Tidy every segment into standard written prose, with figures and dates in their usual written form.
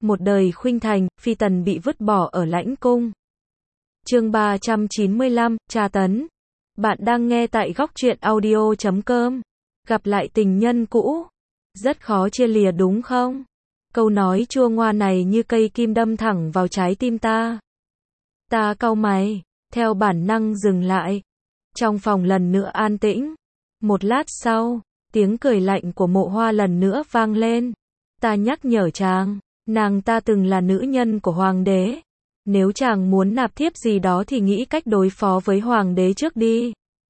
một đời khuynh thành, phi tần bị vứt bỏ ở lãnh cung. Chương 395, tra tấn. Bạn đang nghe tại góc truyện audio.com. Gặp lại tình nhân cũ, rất khó chia lìa đúng không? Câu nói chua ngoa này như cây kim đâm thẳng vào trái tim ta. Ta cau mày, theo bản năng dừng lại. Trong phòng lần nữa an tĩnh. Một lát sau, tiếng cười lạnh của Mộ Hoa lần nữa vang lên. Ta nhắc nhở chàng, nàng ta từng là nữ nhân của hoàng đế. Nếu chàng muốn nạp thiếp gì đó thì nghĩ cách đối phó với hoàng đế trước đi.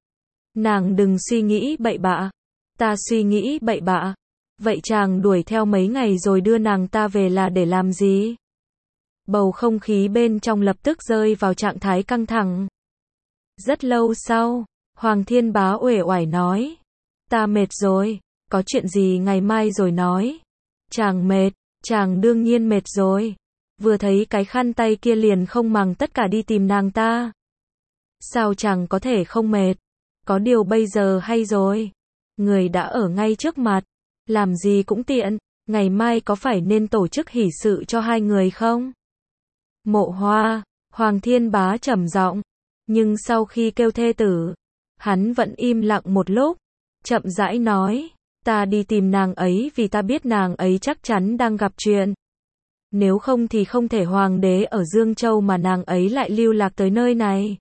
Nàng đừng suy nghĩ bậy bạ. Ta suy nghĩ bậy bạ. Vậy chàng đuổi theo mấy ngày rồi đưa nàng ta về là để làm gì? Bầu không khí bên trong lập tức rơi vào trạng thái căng thẳng. Rất lâu sau, Hoàng Thiên Bá uể oải nói. Ta mệt rồi, có chuyện gì ngày mai rồi nói. Chàng mệt, chàng đương nhiên mệt rồi. Vừa thấy cái khăn tay kia liền không màng tất cả đi tìm nàng ta. Sao chàng có thể không mệt? Có điều bây giờ hay rồi. Người đã ở ngay trước mặt. Làm gì cũng tiện. Ngày mai có phải nên tổ chức hỷ sự cho hai người không? Mộ Hoa, Hoàng Thiên Bá trầm giọng. Nhưng sau khi kêu thê tử, hắn vẫn im lặng một lúc. Chậm rãi nói. Ta đi tìm nàng ấy vì ta biết nàng ấy chắc chắn đang gặp chuyện. Nếu không thì không thể hoàng đế ở Dương Châu mà nàng ấy lại lưu lạc tới nơi này.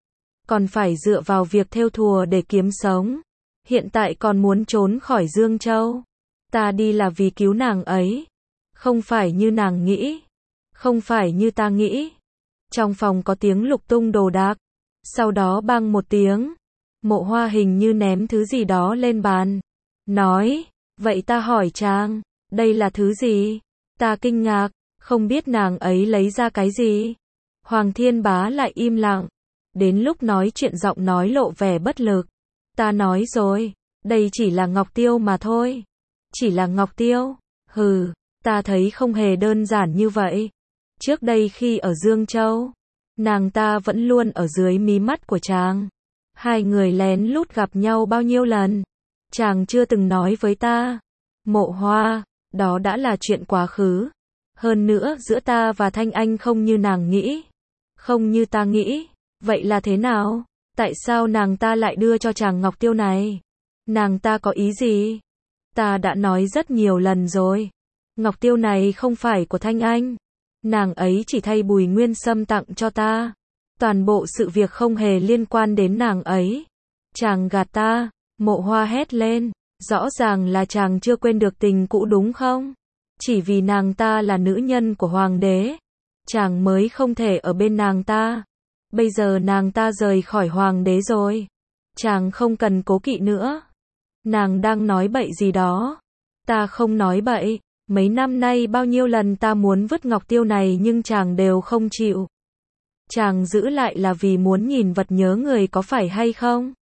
Còn phải dựa vào việc thêu thùa để kiếm sống. Hiện tại còn muốn trốn khỏi Dương Châu. Ta đi là vì cứu nàng ấy. Không phải như nàng nghĩ. Không phải như ta nghĩ. Trong phòng có tiếng lục tung đồ đạc. Sau đó bang một tiếng. Mộ Hoa hình như ném thứ gì đó lên bàn. Nói, vậy ta hỏi chàng, đây là thứ gì? Ta kinh ngạc, không biết nàng ấy lấy ra cái gì. Hoàng Thiên Bá lại im lặng. Đến lúc nói chuyện giọng nói lộ vẻ bất lực. Ta nói rồi, đây chỉ là ngọc tiêu mà thôi. Chỉ là ngọc tiêu? Hừ, ta thấy không hề đơn giản như vậy. Trước đây khi ở Dương Châu, nàng ta vẫn luôn ở dưới mí mắt của chàng. Hai người lén lút gặp nhau bao nhiêu lần. Chàng chưa từng nói với ta. Mộ Hoa, đó đã là chuyện quá khứ. Hơn nữa giữa ta và Thanh Anh không như nàng nghĩ. Không như ta nghĩ. Vậy là thế nào? Tại sao nàng ta lại đưa cho chàng ngọc tiêu này? Nàng ta có ý gì? Ta đã nói rất nhiều lần rồi. Ngọc tiêu này không phải của Thanh Anh. Nàng ấy chỉ thay Bùi Nguyên Sâm tặng cho ta. Toàn bộ sự việc không hề liên quan đến nàng ấy. Chàng gạt ta. Mộ Hoa hét lên. Rõ ràng là chàng chưa quên được tình cũ đúng không? Chỉ vì nàng ta là nữ nhân của hoàng đế. Chàng mới không thể ở bên nàng ta. Bây giờ nàng ta rời khỏi hoàng đế rồi. Chàng không cần cố kỵ nữa. Nàng đang nói bậy gì đó. Ta không nói bậy. Mấy năm nay bao nhiêu lần ta muốn vứt ngọc tiêu này nhưng chàng đều không chịu. Chàng giữ lại là vì muốn nhìn vật nhớ người có phải hay không?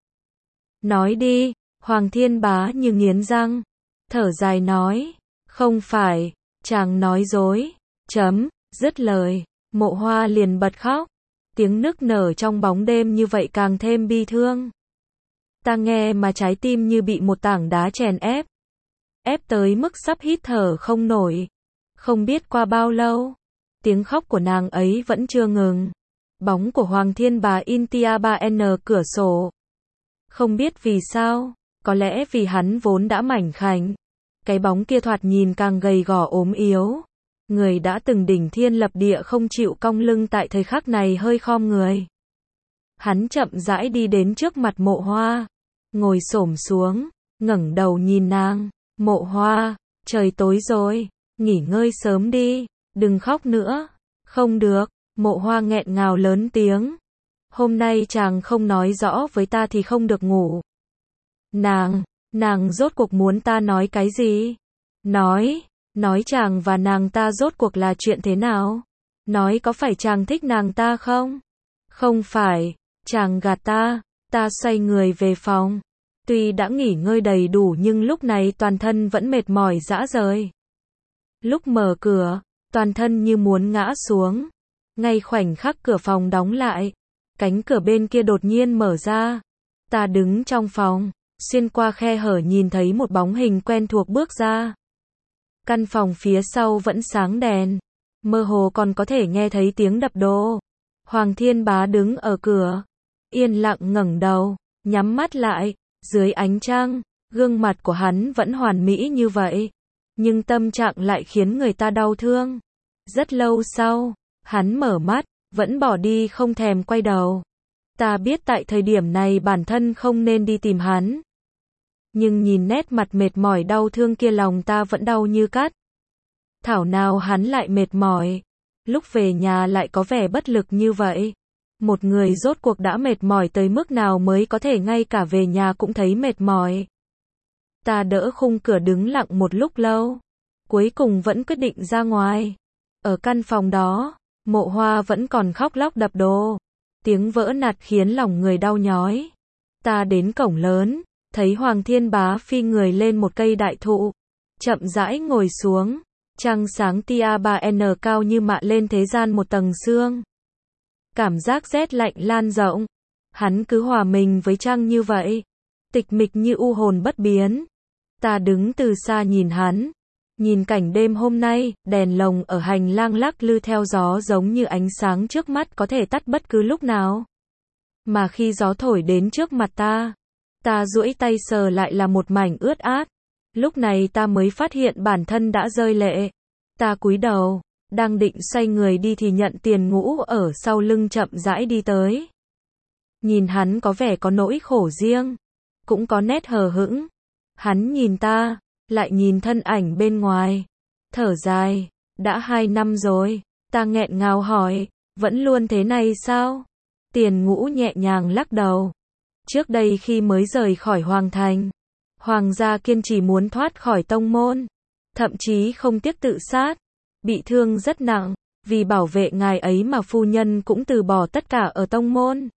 Nói đi. Hoàng Thiên Bá như nghiến răng. Thở dài nói. Không phải. Chàng nói dối. Dứt lời. Mộ Hoa liền bật khóc. Tiếng nức nở trong bóng đêm như vậy càng thêm bi thương. Ta nghe mà trái tim như bị một tảng đá chèn ép. Ép tới mức sắp hít thở không nổi. Không biết qua bao lâu. Tiếng khóc của nàng ấy vẫn chưa ngừng. Bóng của Hoàng Thiên Bá in tia 3N cửa sổ. Không biết vì sao. Có lẽ vì hắn vốn đã mảnh khảnh. Cái bóng kia thoạt nhìn càng gầy gò ốm yếu. Người đã từng đỉnh thiên lập địa không chịu cong lưng tại thời khắc này hơi khom người. Hắn chậm rãi đi đến trước mặt Mộ Hoa. Ngồi xổm xuống. Ngẩng đầu nhìn nàng. Mộ Hoa, trời tối rồi. Nghỉ ngơi sớm đi. Đừng khóc nữa. Không được. Mộ Hoa nghẹn ngào lớn tiếng. Hôm nay chàng không nói rõ với ta thì không được ngủ. Nàng rốt cuộc muốn ta nói cái gì? Nói chàng và nàng ta rốt cuộc là chuyện thế nào? Nói có phải chàng thích nàng ta không? Không phải, chàng gạt ta. Ta xoay người về phòng. Tuy đã nghỉ ngơi đầy đủ nhưng lúc này toàn thân vẫn mệt mỏi rã rời. Lúc mở cửa, toàn thân như muốn ngã xuống. Ngay khoảnh khắc cửa phòng đóng lại, cánh cửa bên kia đột nhiên mở ra. Ta đứng trong phòng. Xuyên qua khe hở nhìn thấy một bóng hình quen thuộc bước ra. Căn phòng phía sau vẫn sáng đèn. mơ hồ còn có thể nghe thấy tiếng đập đồ. Hoàng Thiên Bá đứng ở cửa, yên lặng ngẩng đầu, nhắm mắt lại, dưới ánh trăng, gương mặt của hắn vẫn hoàn mỹ như vậy, nhưng tâm trạng lại khiến người ta đau thương. Rất lâu sau, hắn mở mắt, vẫn bỏ đi không thèm quay đầu. Ta biết tại thời điểm này bản thân không nên đi tìm hắn. Nhưng nhìn nét mặt mệt mỏi đau thương kia lòng ta vẫn đau như cắt. Thảo nào hắn lại mệt mỏi. Lúc về nhà lại có vẻ bất lực như vậy. Một người rốt cuộc đã mệt mỏi tới mức nào mới có thể ngay cả về nhà cũng thấy mệt mỏi. Ta đỡ khung cửa đứng lặng một lúc lâu. Cuối cùng vẫn quyết định ra ngoài. Ở căn phòng đó, Mộ Hoa vẫn còn khóc lóc đập đồ. Tiếng vỡ nạt khiến lòng người đau nhói. Ta đến cổng lớn, thấy Hoàng Thiên Bá phi người lên một cây đại thụ. Chậm rãi ngồi xuống. Trăng sáng tia 3N cao như mạ lên thế gian một tầng sương. Cảm giác rét lạnh lan rộng. Hắn cứ hòa mình với trăng như vậy. Tịch mịch như u hồn bất biến. Ta đứng từ xa nhìn hắn. Nhìn cảnh đêm hôm nay, đèn lồng ở hành lang lắc lư theo gió giống như ánh sáng trước mắt có thể tắt bất cứ lúc nào. Mà khi gió thổi đến trước mặt ta duỗi tay sờ lại là một mảnh ướt át. Lúc này ta mới phát hiện bản thân đã rơi lệ. Ta cúi đầu, đang định xoay người đi thì nhận Tiền Ngũ ở sau lưng chậm rãi đi tới. Nhìn hắn có vẻ có nỗi khổ riêng, cũng có nét hờ hững. Hắn nhìn ta, lại nhìn thân ảnh bên ngoài. Thở dài, đã 2 năm rồi. Ta nghẹn ngào hỏi, vẫn luôn thế này sao? Tiền Ngũ nhẹ nhàng lắc đầu. Trước đây khi mới rời khỏi Hoàng Thành, Hoàng gia kiên trì muốn thoát khỏi tông môn, thậm chí không tiếc tự sát, bị thương rất nặng, vì bảo vệ ngài ấy mà phu nhân cũng từ bỏ tất cả ở tông môn.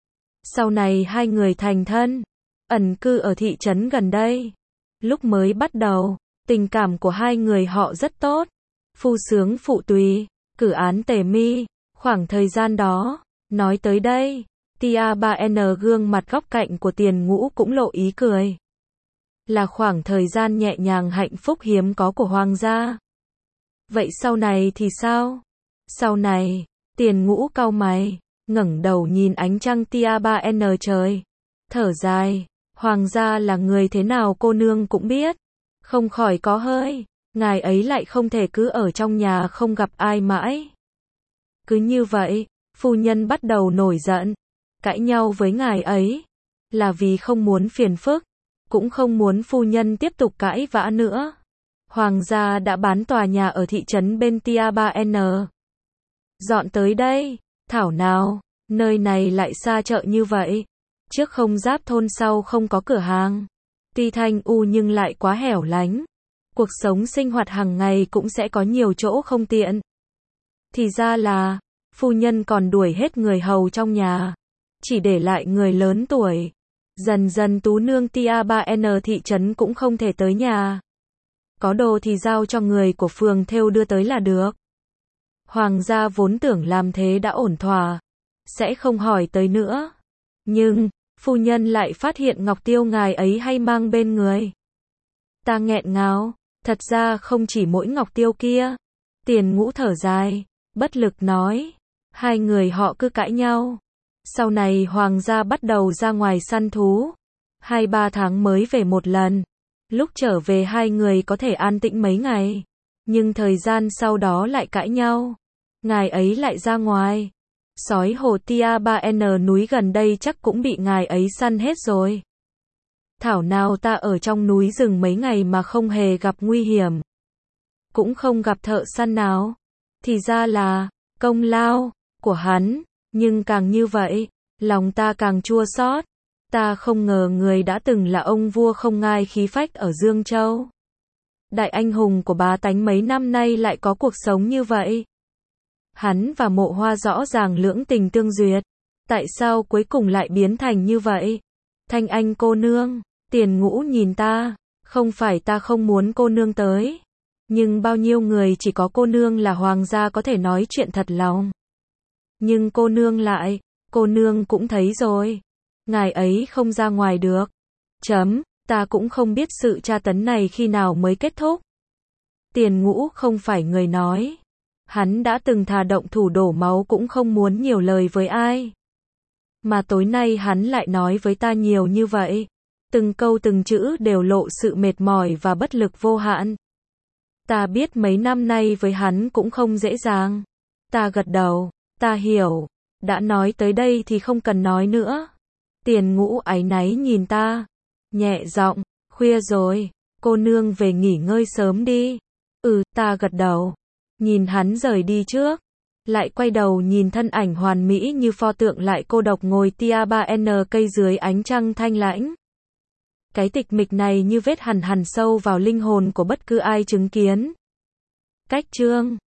Sau này hai người thành thân, ẩn cư ở thị trấn gần đây. Lúc mới bắt đầu, tình cảm của hai người họ rất tốt, phu sướng phụ tùy, cử án tề mi. Khoảng thời gian đó, nói tới đây, tia 3N gương mặt góc cạnh của Tiền Ngũ cũng lộ ý cười. Là khoảng thời gian nhẹ nhàng hạnh phúc hiếm có của Hoàng gia. Vậy sau này thì sao? Sau này, Tiền Ngũ cau mày, ngẩng đầu nhìn ánh trăng tia 3N trời. Thở dài, Hoàng gia là người thế nào cô nương cũng biết. Không khỏi có hơi, ngài ấy lại không thể cứ ở trong nhà không gặp ai mãi. Cứ như vậy, phu nhân bắt đầu nổi giận, cãi nhau với ngài ấy. Là vì không muốn phiền phức, cũng không muốn phu nhân tiếp tục cãi vã nữa. Hoàng gia đã bán tòa nhà ở thị trấn bên tia 3N. Dọn tới đây, thảo nào, nơi này lại xa chợ như vậy. Trước không giáp thôn sau không có cửa hàng. Tuy thanh u nhưng lại quá hẻo lánh. Cuộc sống sinh hoạt hàng ngày cũng sẽ có nhiều chỗ không tiện. Thì ra là, phu nhân còn đuổi hết người hầu trong nhà. Chỉ để lại người lớn tuổi. Dần dần tú nương tia 3N thị trấn cũng không thể tới nhà. Có đồ thì giao cho người của phường thêu đưa tới là được. Hoàng gia vốn tưởng làm thế đã ổn thỏa, sẽ không hỏi tới nữa. Nhưng, phu nhân lại phát hiện ngọc tiêu ngài ấy hay mang bên người. Ta nghẹn ngào, thật ra không chỉ mỗi ngọc tiêu kia. Tiền Ngũ thở dài, bất lực nói. Hai người họ cứ cãi nhau. Sau này Hoàng gia bắt đầu ra ngoài săn thú. 2-3 tháng mới về một lần. Lúc trở về hai người có thể an tĩnh mấy ngày. Nhưng thời gian sau đó lại cãi nhau. Ngài ấy lại ra ngoài. Sói hồ tia 3N núi gần đây chắc cũng bị ngài ấy săn hết rồi. Thảo nào ta ở trong núi rừng mấy ngày mà không hề gặp nguy hiểm. Cũng không gặp thợ săn nào. Thì ra là, công lao của hắn. Nhưng càng như vậy, lòng ta càng chua xót. Ta không ngờ người đã từng là ông vua không ngai khí phách ở Dương Châu. Đại anh hùng của bá tánh mấy năm nay lại có cuộc sống như vậy. Hắn và Mộ Hoa rõ ràng lưỡng tình tương duyệt. Tại sao cuối cùng lại biến thành như vậy? Thanh Anh cô nương, Tiền Ngũ nhìn ta. Không phải ta không muốn cô nương tới. Nhưng bao nhiêu người chỉ có cô nương là hoàng gia có thể nói chuyện thật lòng. Nhưng cô nương cũng thấy rồi. Ngài ấy không ra ngoài được. Ta cũng không biết sự tra tấn này khi nào mới kết thúc. Tiền Ngũ không phải người nói. Hắn đã từng thà động thủ đổ máu cũng không muốn nhiều lời với ai. Mà tối nay hắn lại nói với ta nhiều như vậy. Từng câu từng chữ đều lộ sự mệt mỏi và bất lực vô hạn. Ta biết mấy năm nay với hắn cũng không dễ dàng. Ta gật đầu, ta hiểu. Đã nói tới đây thì không cần nói nữa. Tiền Ngũ áy náy nhìn ta. Nhẹ giọng, khuya rồi, cô nương về nghỉ ngơi sớm đi. Ta gật đầu. Nhìn hắn rời đi trước. Lại quay đầu nhìn thân ảnh hoàn mỹ như pho tượng lại cô độc ngồi tia 3N cây dưới ánh trăng thanh lãnh. Cái tịch mịch này như vết hằn hằn sâu vào linh hồn của bất cứ ai chứng kiến. Cách chương